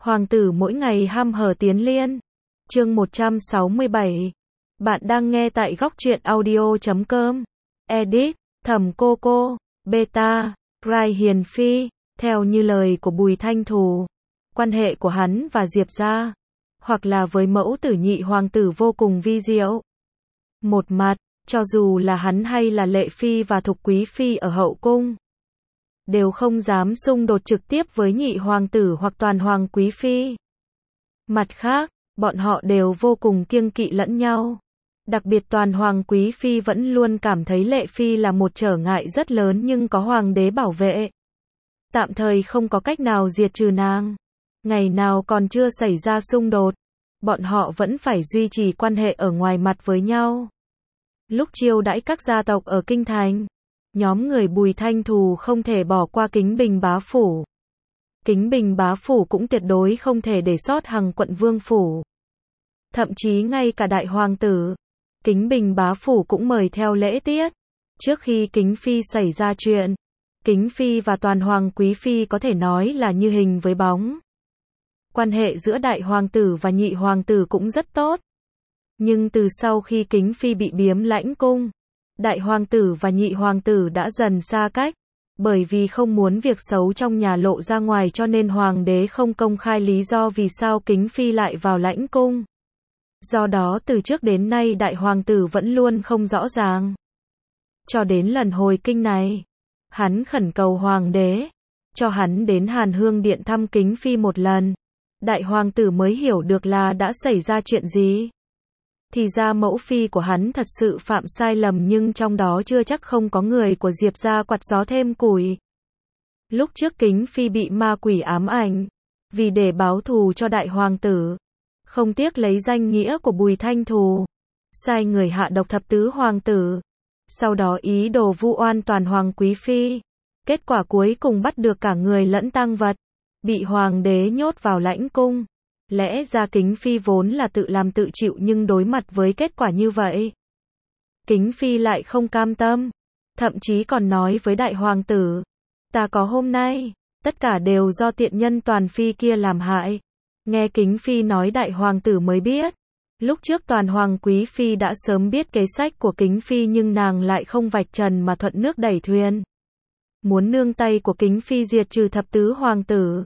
Hoàng tử mỗi ngày ham hở tiến liên. Chương 167. Bạn đang nghe tại góc truyện audio.com. Edit, Thẩm Cô Cô, Beta, Rai Hiền Phi. Theo như lời của Bùi Thanh Thù, quan hệ của hắn và Diệp gia, hoặc là với mẫu tử nhị hoàng tử vô cùng vi diệu. Một mặt, cho dù là hắn hay là Lệ Phi và Thục Quý Phi ở hậu cung, đều không dám xung đột trực tiếp với nhị hoàng tử hoặc toàn hoàng quý phi. Mặt khác, bọn họ đều vô cùng kiêng kỵ lẫn nhau. Đặc biệt toàn hoàng quý phi vẫn luôn cảm thấy Lệ Phi là một trở ngại rất lớn nhưng có hoàng đế bảo vệ, tạm thời không có cách nào diệt trừ nàng. Ngày nào còn chưa xảy ra xung đột, bọn họ vẫn phải duy trì quan hệ ở ngoài mặt với nhau. Lúc chiêu đãi các gia tộc ở Kinh Thành, nhóm người Bùi Thanh Thù không thể bỏ qua Kính Bình bá phủ. Kính Bình bá phủ cũng tuyệt đối không thể để sót Hằng quận vương phủ. Thậm chí ngay cả đại hoàng tử, Kính Bình bá phủ cũng mời theo lễ tiết. Trước khi Kính Phi xảy ra chuyện, Kính Phi và toàn hoàng quý phi có thể nói là như hình với bóng. Quan hệ giữa đại hoàng tử và nhị hoàng tử cũng rất tốt. Nhưng từ sau khi Kính Phi bị biếm lãnh cung, đại hoàng tử và nhị hoàng tử đã dần xa cách. Bởi vì không muốn việc xấu trong nhà lộ ra ngoài cho nên hoàng đế không công khai lý do vì sao Kính Phi lại vào lãnh cung. Do đó từ trước đến nay đại hoàng tử vẫn luôn không rõ ràng. Cho đến lần hồi kinh này, hắn khẩn cầu hoàng đế cho hắn đến Hàn Hương Điện thăm Kính Phi một lần. Đại hoàng tử mới hiểu được là đã xảy ra chuyện gì. Thì ra mẫu phi của hắn thật sự phạm sai lầm nhưng trong đó chưa chắc không có người của Diệp gia quạt gió thêm củi. Lúc trước Kính Phi bị ma quỷ ám ảnh, vì để báo thù cho đại hoàng tử, không tiếc lấy danh nghĩa của Bùi Thanh Thù, sai người hạ độc thập tứ hoàng tử, sau đó ý đồ vu oan toàn hoàng quý phi. Kết quả cuối cùng bắt được cả người lẫn tang vật, bị hoàng đế nhốt vào lãnh cung. Lẽ ra Kính Phi vốn là tự làm tự chịu nhưng đối mặt với kết quả như vậy, Kính Phi lại không cam tâm, thậm chí còn nói với đại hoàng tử, ta có hôm nay, tất cả đều do tiện nhân toàn phi kia làm hại. Nghe Kính Phi nói đại hoàng tử mới biết, lúc trước toàn hoàng quý phi đã sớm biết kế sách của Kính Phi nhưng nàng lại không vạch trần mà thuận nước đẩy thuyền. Muốn nương tay của Kính Phi diệt trừ thập tứ hoàng tử.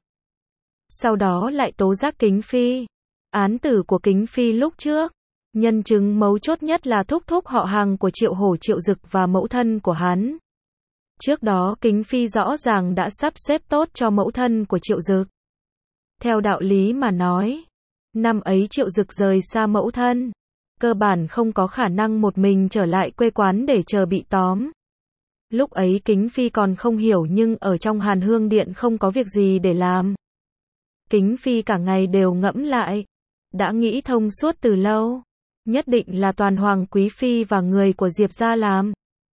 Sau đó lại tố giác Kính Phi. Án tử của Kính Phi lúc trước, nhân chứng mấu chốt nhất là thúc thúc họ hàng của Triệu Hổ Triệu Dực và mẫu thân của hắn. Trước đó Kính Phi rõ ràng đã sắp xếp tốt cho mẫu thân của Triệu Dực. Theo đạo lý mà nói, năm ấy Triệu Dực rời xa mẫu thân, cơ bản không có khả năng một mình trở lại quê quán để chờ bị tóm. Lúc ấy Kính Phi còn không hiểu nhưng ở trong Hàn Hương Điện không có việc gì để làm. Kính Phi cả ngày đều ngẫm lại, đã nghĩ thông suốt từ lâu, nhất định là toàn hoàng quý phi và người của Diệp gia làm.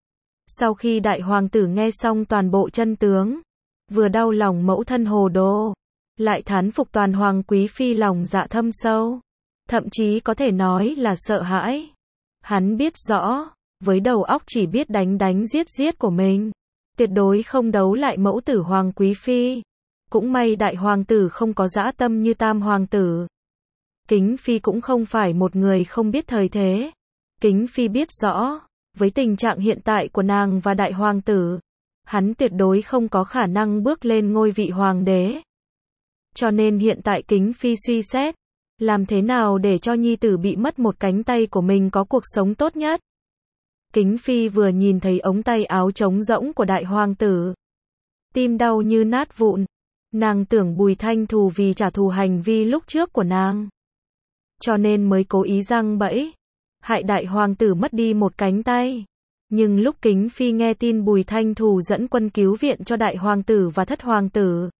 Sau khi đại hoàng tử nghe xong toàn bộ chân tướng, vừa đau lòng mẫu thân hồ đồ, lại thán phục toàn hoàng quý phi lòng dạ thâm sâu, thậm chí có thể nói là sợ hãi. Hắn biết rõ, với đầu óc chỉ biết đánh giết của mình, tuyệt đối không đấu lại mẫu tử hoàng quý phi. Cũng may đại hoàng tử không có dã tâm như tam hoàng tử. Kính Phi cũng không phải một người không biết thời thế. Kính Phi biết rõ, với tình trạng hiện tại của nàng và đại hoàng tử, hắn tuyệt đối không có khả năng bước lên ngôi vị hoàng đế. Cho nên hiện tại Kính Phi suy xét, làm thế nào để cho nhi tử bị mất một cánh tay của mình có cuộc sống tốt nhất. Kính Phi vừa nhìn thấy ống tay áo trống rỗng của đại hoàng tử, tim đau như nát vụn. Nàng tưởng Bùi Thanh Thù vì trả thù hành vi lúc trước của nàng, cho nên mới cố ý giăng bẫy, hại đại hoàng tử mất đi một cánh tay. Nhưng lúc Kính Phi nghe tin Bùi Thanh Thù dẫn quân cứu viện cho đại hoàng tử và thất hoàng tử,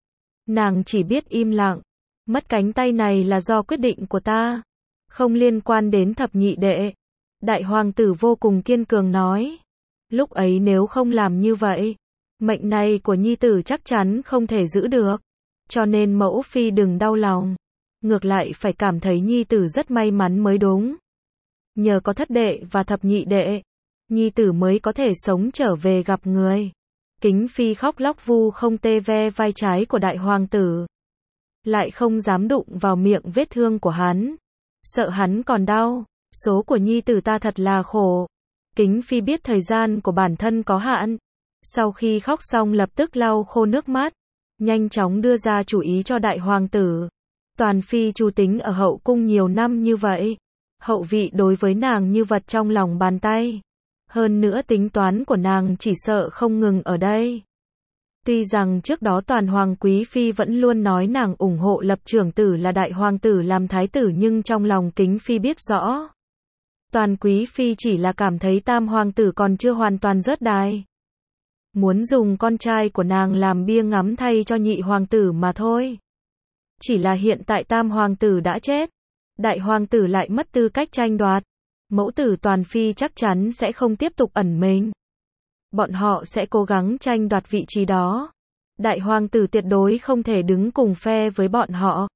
nàng chỉ biết im lặng. Mất cánh tay này là do quyết định của ta, không liên quan đến thập nhị đệ. Đại hoàng tử vô cùng kiên cường nói, lúc ấy nếu không làm như vậy, mệnh này của nhi tử chắc chắn không thể giữ được. Cho nên mẫu phi đừng đau lòng, ngược lại phải cảm thấy nhi tử rất may mắn mới đúng. Nhờ có thất đệ và thập nhị đệ, nhi tử mới có thể sống trở về gặp người. Kính Phi khóc lóc vu không tê ve vai trái của đại hoàng tử. lại không dám đụng vào miệng vết thương của hắn, sợ hắn còn đau. Số của nhi tử ta thật là khổ. Kính Phi biết thời gian của bản thân có hạn. Sau khi khóc xong lập tức lau khô nước mắt, nhanh chóng đưa ra chủ ý cho đại hoàng tử. Toàn Phi chủ tính ở hậu cung nhiều năm như vậy, hậu vị đối với nàng như vật trong lòng bàn tay. Hơn nữa tính toán của nàng chỉ sợ không ngừng ở đây. Tuy rằng trước đó Toàn Hoàng Quý Phi vẫn luôn nói nàng ủng hộ lập trưởng tử là đại hoàng tử làm thái tử, nhưng trong lòng Kính Phi biết rõ. Toàn Quý Phi chỉ là cảm thấy tam hoàng tử còn chưa hoàn toàn rớt đài. Muốn dùng con trai của nàng làm bia ngắm thay cho nhị hoàng tử mà thôi. Chỉ là hiện tại tam hoàng tử đã chết, đại hoàng tử lại mất tư cách tranh đoạt. Mẫu tử Toàn Phi chắc chắn sẽ không tiếp tục ẩn mình. Bọn họ sẽ cố gắng tranh đoạt vị trí đó. Đại hoàng tử tuyệt đối không thể đứng cùng phe với bọn họ.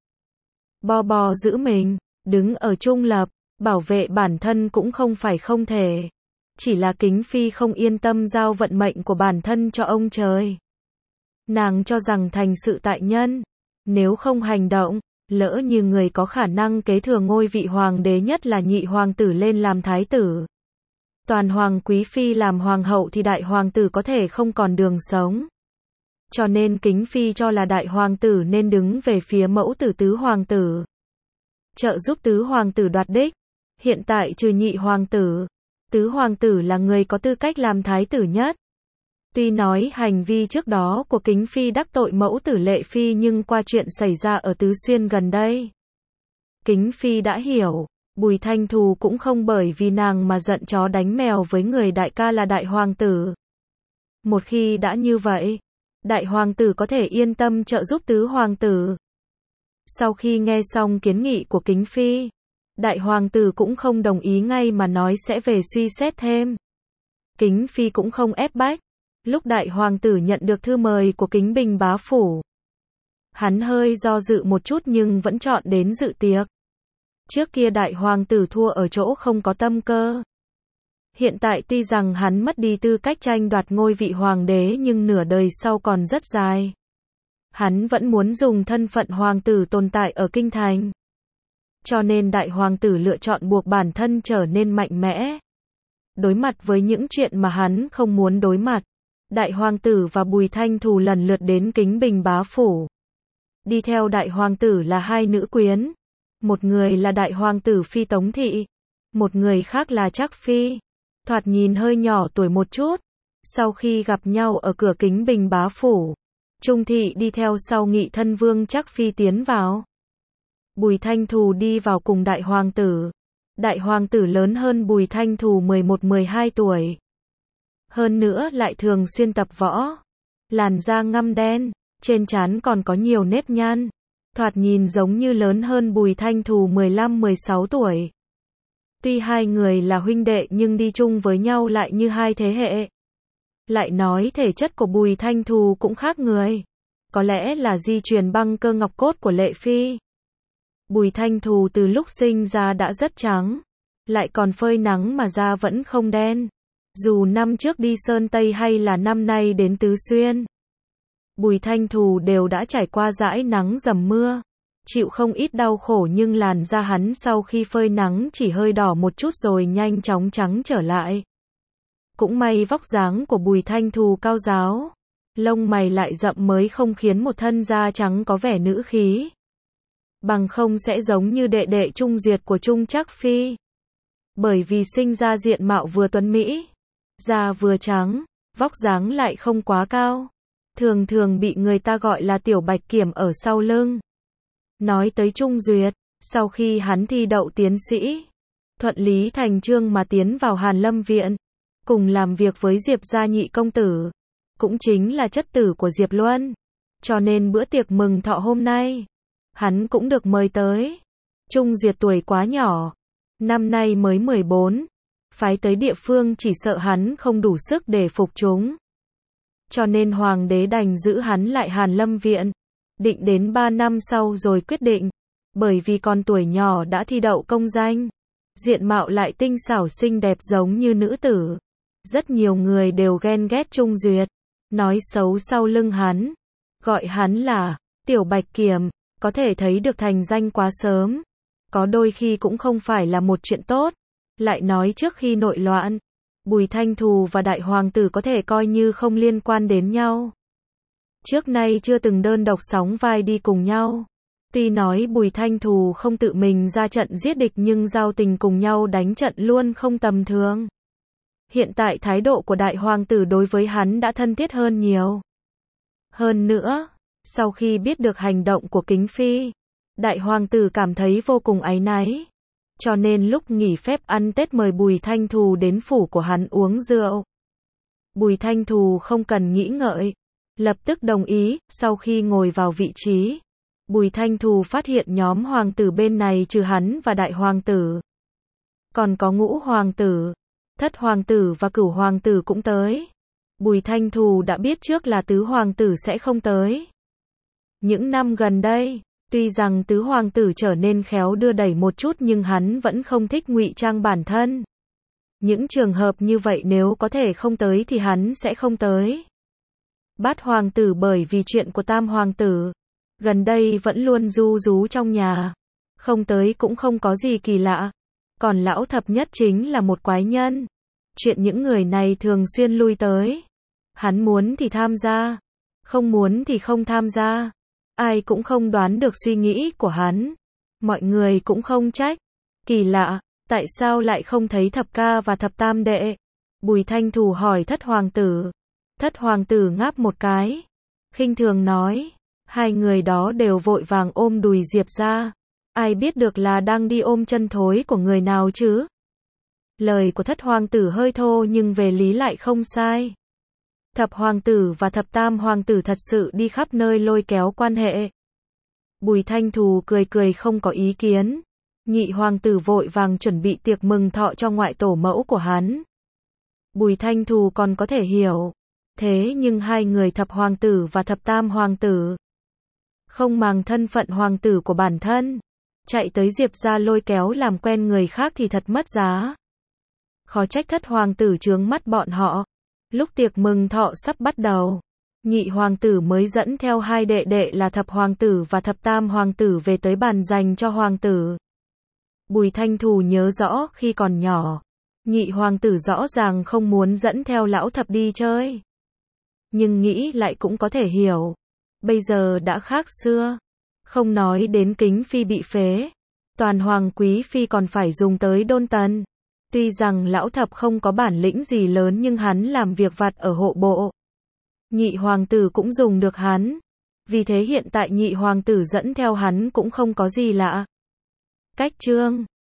Bo giữ mình, đứng ở trung lập, bảo vệ bản thân cũng không phải không thể. Chỉ là Kính Phi không yên tâm giao vận mệnh của bản thân cho ông trời. Nàng cho rằng thành sự tại nhân. Nếu không hành động, lỡ như người có khả năng kế thừa ngôi vị hoàng đế nhất là nhị hoàng tử lên làm thái tử. Toàn Hoàng Quý Phi làm hoàng hậu thì đại hoàng tử có thể không còn đường sống. Cho nên Kính Phi cho là đại hoàng tử nên đứng về phía mẫu tử tứ hoàng tử. Trợ giúp tứ hoàng tử đoạt đích. Hiện tại trừ nhị hoàng tử, tứ hoàng tử là người có tư cách làm thái tử nhất. Tuy nói hành vi trước đó của Kính Phi đắc tội mẫu tử Lệ Phi, nhưng qua chuyện xảy ra ở Tứ Xuyên gần đây, Kính Phi đã hiểu, Bùi Thanh Thù cũng không bởi vì nàng mà giận chó đánh mèo với người đại ca là đại hoàng tử. Một khi đã như vậy, đại hoàng tử có thể yên tâm trợ giúp tứ hoàng tử. Sau khi nghe xong kiến nghị của Kính Phi, đại hoàng tử cũng không đồng ý ngay mà nói sẽ về suy xét thêm. Kính Phi cũng không ép bách. Lúc đại hoàng tử nhận được thư mời của Kính Bình bá phủ, hắn hơi do dự một chút nhưng vẫn chọn đến dự tiệc. Trước kia đại hoàng tử thua ở chỗ không có tâm cơ. Hiện tại tuy rằng hắn mất đi tư cách tranh đoạt ngôi vị hoàng đế, nhưng nửa đời sau còn rất dài. Hắn vẫn muốn dùng thân phận hoàng tử tồn tại ở kinh thành. Cho nên đại hoàng tử lựa chọn buộc bản thân trở nên mạnh mẽ. Đối mặt với những chuyện mà hắn không muốn đối mặt. Đại hoàng tử và Bùi Thanh Thù lần lượt đến Kính Bình bá phủ. Đi theo đại hoàng tử là hai nữ quyến. Một người là đại hoàng tử Phi Tống Thị. Một người khác là Trác Phi. Thoạt nhìn hơi nhỏ tuổi một chút. Sau khi gặp nhau ở cửa Kính Bình bá phủ, Trung Thị đi theo sau nghị thân vương Trác Phi tiến vào. Bùi Thanh Thù đi vào cùng đại hoàng tử. Đại hoàng tử lớn hơn Bùi Thanh Thù 11-12 tuổi. Hơn nữa lại thường xuyên tập võ. Làn da ngăm đen, trên trán còn có nhiều nếp nhăn. Thoạt nhìn giống như lớn hơn Bùi Thanh Thù 15-16 tuổi. Tuy hai người là huynh đệ nhưng đi chung với nhau lại như hai thế hệ. Lại nói thể chất của Bùi Thanh Thù cũng khác người. Có lẽ là di truyền băng cơ ngọc cốt của Lệ Phi. Bùi Thanh Thù từ lúc sinh ra đã rất trắng. Lại còn phơi nắng mà da vẫn không đen. Dù năm trước đi Sơn Tây hay là năm nay đến Tứ Xuyên, Bùi Thanh Thù đều đã trải qua dãi nắng dầm mưa, chịu không ít đau khổ, nhưng làn da hắn sau khi phơi nắng chỉ hơi đỏ một chút rồi nhanh chóng trắng trở lại. Cũng may vóc dáng của Bùi Thanh Thù cao ráo, lông mày lại rậm mới không khiến một thân da trắng có vẻ nữ khí. Bằng không sẽ giống như đệ đệ Trung Duyệt của Trung Trác Phi. Bởi vì sinh ra diện mạo vừa tuấn mỹ, da vừa trắng, vóc dáng lại không quá cao. Thường thường bị người ta gọi là tiểu bạch kiểm ở sau lưng. Nói tới Trung Duyệt, sau khi hắn thi đậu tiến sĩ, thuận lý thành chương mà tiến vào Hàn Lâm Viện, cùng làm việc với Diệp gia nhị công tử, cũng chính là chất tử của Diệp Luân. Cho nên bữa tiệc mừng thọ hôm nay, hắn cũng được mời tới. Trung Duyệt tuổi quá nhỏ, năm nay mới 14, phái tới địa phương chỉ sợ hắn không đủ sức để phục chúng. Cho nên hoàng đế đành giữ hắn lại Hàn Lâm Viện, định đến 3 năm sau rồi quyết định. Bởi vì còn tuổi nhỏ đã thi đậu công danh, diện mạo lại tinh xảo xinh đẹp giống như nữ tử. Rất nhiều người đều ghen ghét Trung Duyệt, nói xấu sau lưng hắn, gọi hắn là tiểu bạch kiểm. Có thể thấy được thành danh quá sớm, có đôi khi cũng không phải là một chuyện tốt. Lại nói trước khi nội loạn, Bùi Thanh Thù và đại hoàng tử có thể coi như không liên quan đến nhau. Trước nay chưa từng đơn độc sóng vai đi cùng nhau. Tuy nói Bùi Thanh Thù không tự mình ra trận giết địch nhưng giao tình cùng nhau đánh trận luôn không tầm thường. Hiện tại thái độ của đại hoàng tử đối với hắn đã thân thiết hơn nhiều. Hơn nữa, sau khi biết được hành động của Kính Phi, đại hoàng tử cảm thấy vô cùng áy náy. Cho nên lúc nghỉ phép ăn Tết mời Bùi Thanh Thù đến phủ của hắn uống rượu. Bùi Thanh Thù không cần nghĩ ngợi, lập tức đồng ý. Sau khi ngồi vào vị trí, Bùi Thanh Thù phát hiện nhóm hoàng tử bên này trừ hắn và đại hoàng tử, còn có ngũ hoàng tử, thất hoàng tử và cửu hoàng tử cũng tới. Bùi Thanh Thù đã biết trước là tứ hoàng tử sẽ không tới. Những năm gần đây, tuy rằng tứ hoàng tử trở nên khéo đưa đẩy một chút nhưng hắn vẫn không thích ngụy trang bản thân. Những trường hợp như vậy nếu có thể không tới thì hắn sẽ không tới. Bát hoàng tử bởi vì chuyện của tam hoàng tử, gần đây vẫn luôn ru rú trong nhà. Không tới cũng không có gì kỳ lạ. Còn lão thập nhất chính là một quái nhân. Chuyện những người này thường xuyên lui tới. Hắn muốn thì tham gia, không muốn thì không tham gia. Ai cũng không đoán được suy nghĩ của hắn. Mọi người cũng không trách. Kỳ lạ, tại sao lại không thấy thập ca và thập tam đệ? Bùi Thanh Thù hỏi thất hoàng tử. Thất hoàng tử ngáp một cái, khinh thường nói, hai người đó đều vội vàng ôm đùi Diệp ra. Ai biết được là đang đi ôm chân thối của người nào chứ? Lời của thất hoàng tử hơi thô nhưng về lý lại không sai. Thập hoàng tử và thập tam hoàng tử thật sự đi khắp nơi lôi kéo quan hệ. Bùi Thanh Thù cười cười không có ý kiến. Nhị hoàng tử vội vàng chuẩn bị tiệc mừng thọ cho ngoại tổ mẫu của hắn. Bùi Thanh Thù còn có thể hiểu. Thế nhưng hai người thập hoàng tử và thập tam hoàng tử không màng thân phận hoàng tử của bản thân, chạy tới Diệp ra lôi kéo làm quen người khác thì thật mất giá. Khó trách thất hoàng tử chướng mắt bọn họ. Lúc tiệc mừng thọ sắp bắt đầu, nhị hoàng tử mới dẫn theo hai đệ đệ là thập hoàng tử và thập tam hoàng tử về tới bàn dành cho hoàng tử. Bùi Thanh Thù nhớ rõ khi còn nhỏ, nhị hoàng tử rõ ràng không muốn dẫn theo lão thập đi chơi. Nhưng nghĩ lại cũng có thể hiểu. Bây giờ đã khác xưa. Không nói đến Kính Phi bị phế, toàn hoàng quý phi còn phải dùng tới đôn tần. Tuy rằng lão thập không có bản lĩnh gì lớn nhưng hắn làm việc vặt ở hộ bộ. Nhị hoàng tử cũng dùng được hắn. Vì thế hiện tại nhị hoàng tử dẫn theo hắn cũng không có gì lạ. Cách chương